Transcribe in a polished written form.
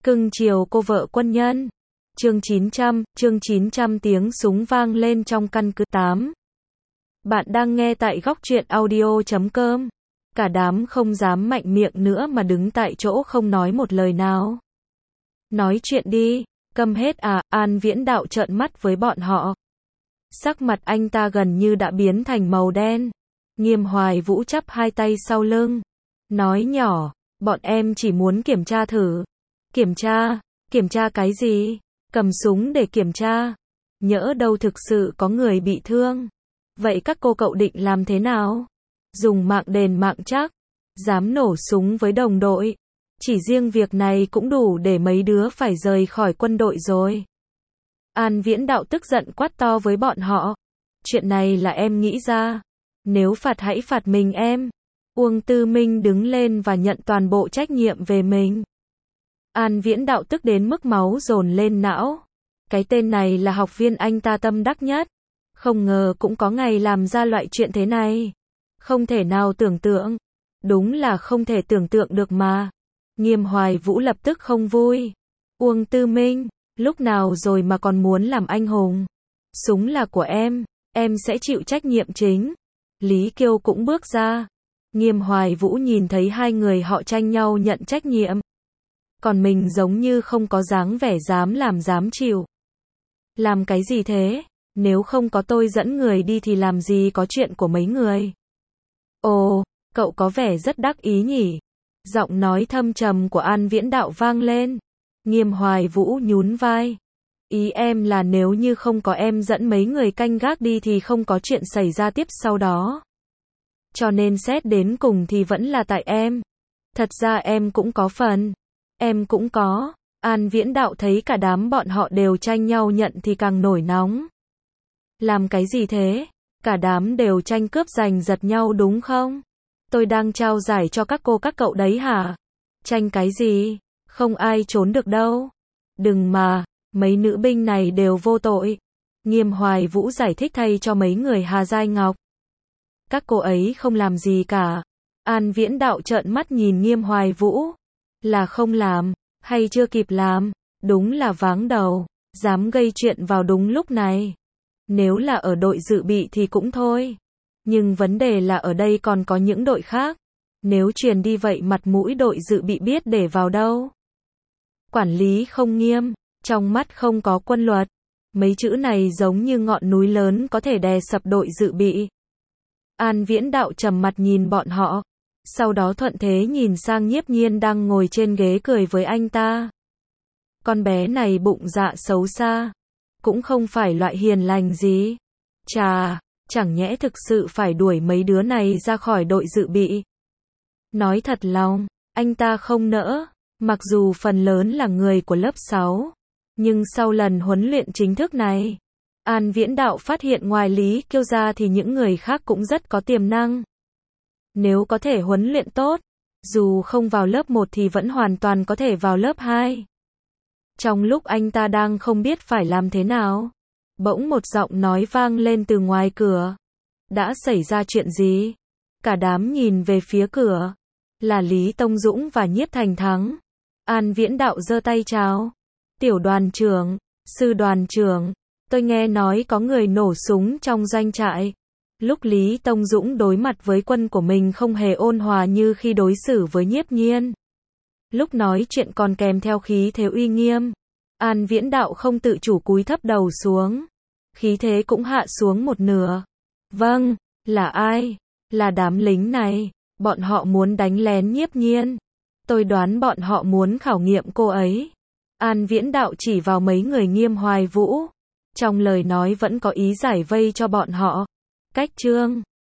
Cưng chiều cô vợ quân nhân. Chương 900 tiếng súng vang lên trong căn cứ 8. Bạn đang nghe tại góc truyện audio.com. Cả đám không dám mạnh miệng nữa mà đứng tại chỗ không nói một lời nào. Nói chuyện đi, câm hết à? An Viễn Đạo trợn mắt với bọn họ. Sắc mặt anh ta gần như đã biến thành màu đen. Nghiêm Hoài Vũ chắp hai tay sau lưng. Nói nhỏ, bọn em chỉ muốn kiểm tra thử. Kiểm tra cái gì? Cầm súng để kiểm tra. Nhỡ đâu thực sự có người bị thương. Vậy các cô cậu định làm thế nào? Dùng mạng đền mạng chắc. Dám nổ súng với đồng đội. Chỉ riêng việc này cũng đủ để mấy đứa phải rời khỏi quân đội rồi. An Viễn Đạo tức giận quát to với bọn họ. Chuyện này là em nghĩ ra. Nếu phạt hãy phạt mình em. Uông Tư Minh đứng lên và nhận toàn bộ trách nhiệm về mình. An Viễn Đạo tức đến mức máu dồn lên não. Cái tên này là học viên anh ta tâm đắc nhất. Không ngờ cũng có ngày làm ra loại chuyện thế này. Không thể nào tưởng tượng. Đúng là không thể tưởng tượng được mà. Nghiêm Hoài Vũ lập tức không vui. Uông Tư Minh, lúc nào rồi mà còn muốn làm anh hùng? Súng là của em sẽ chịu trách nhiệm chính. Lý Kiêu cũng bước ra. Nghiêm Hoài Vũ nhìn thấy hai người họ tranh nhau nhận trách nhiệm. Còn mình giống như không có dáng vẻ dám làm dám chịu. Làm cái gì thế? Nếu không có tôi dẫn người đi thì làm gì có chuyện của mấy người? Ồ, cậu có vẻ rất đắc ý nhỉ? Giọng nói thâm trầm của An Viễn Đạo vang lên. Nghiêm Hoài Vũ nhún vai. Ý em là nếu như không có em dẫn mấy người canh gác đi thì không có chuyện xảy ra tiếp sau đó. Cho nên xét đến cùng thì vẫn là tại em. Thật ra em cũng có phần. Em cũng có. An Viễn Đạo thấy cả đám bọn họ đều tranh nhau nhận thì càng nổi nóng. Làm cái gì thế? Cả đám đều tranh cướp giành giật nhau đúng không? Tôi đang trao giải cho các cô các cậu đấy hả? Tranh cái gì? Không ai trốn được đâu. Đừng mà, mấy nữ binh này đều vô tội. Nghiêm Hoài Vũ giải thích thay cho mấy người Hà Giai Ngọc. Các cô ấy không làm gì cả. An Viễn Đạo trợn mắt nhìn Nghiêm Hoài Vũ. Là không làm, hay chưa kịp làm, đúng là váng đầu, dám gây chuyện vào đúng lúc này. Nếu là ở đội dự bị thì cũng thôi. Nhưng vấn đề là ở đây còn có những đội khác. Nếu truyền đi vậy mặt mũi đội dự bị biết để vào đâu. Quản lý không nghiêm, trong mắt không có quân luật. Mấy chữ này giống như ngọn núi lớn có thể đè sập đội dự bị. An Viễn Đạo trầm mặt nhìn bọn họ. Sau đó thuận thế nhìn sang Nhiếp Nhiên đang ngồi trên ghế cười với anh ta. Con bé này bụng dạ xấu xa. Cũng không phải loại hiền lành gì. Chà, chẳng nhẽ thực sự phải đuổi mấy đứa này ra khỏi đội dự bị. Nói thật lòng, anh ta không nỡ. Mặc dù phần lớn là người của lớp 6. Nhưng sau lần huấn luyện chính thức này, An Viễn Đạo phát hiện ngoài Lý Kiêu ra thì những người khác cũng rất có tiềm năng. Nếu có thể huấn luyện tốt, dù không vào lớp 1 thì vẫn hoàn toàn có thể vào lớp 2. Trong lúc anh ta đang không biết phải làm thế nào, bỗng một giọng nói vang lên từ ngoài cửa. Đã xảy ra chuyện gì? Cả đám nhìn về phía cửa. Là Lý Tông Dũng và Nhiếp Thành Thắng. An Viễn Đạo giơ tay chào. Tiểu đoàn trưởng, sư đoàn trưởng, tôi nghe nói có người nổ súng trong doanh trại. Lúc Lý Tông Dũng đối mặt với quân của mình không hề ôn hòa như khi đối xử với Nhiếp Nhiên. Lúc nói chuyện còn kèm theo khí thế uy nghiêm. An Viễn Đạo không tự chủ cúi thấp đầu xuống. Khí thế cũng hạ xuống một nửa. Vâng, là ai? Là đám lính này. Bọn họ muốn đánh lén Nhiếp Nhiên. Tôi đoán bọn họ muốn khảo nghiệm cô ấy. An Viễn Đạo chỉ vào mấy người Nghiêm Hoài Vũ. Trong lời nói vẫn có ý giải vây cho bọn họ. Cách chương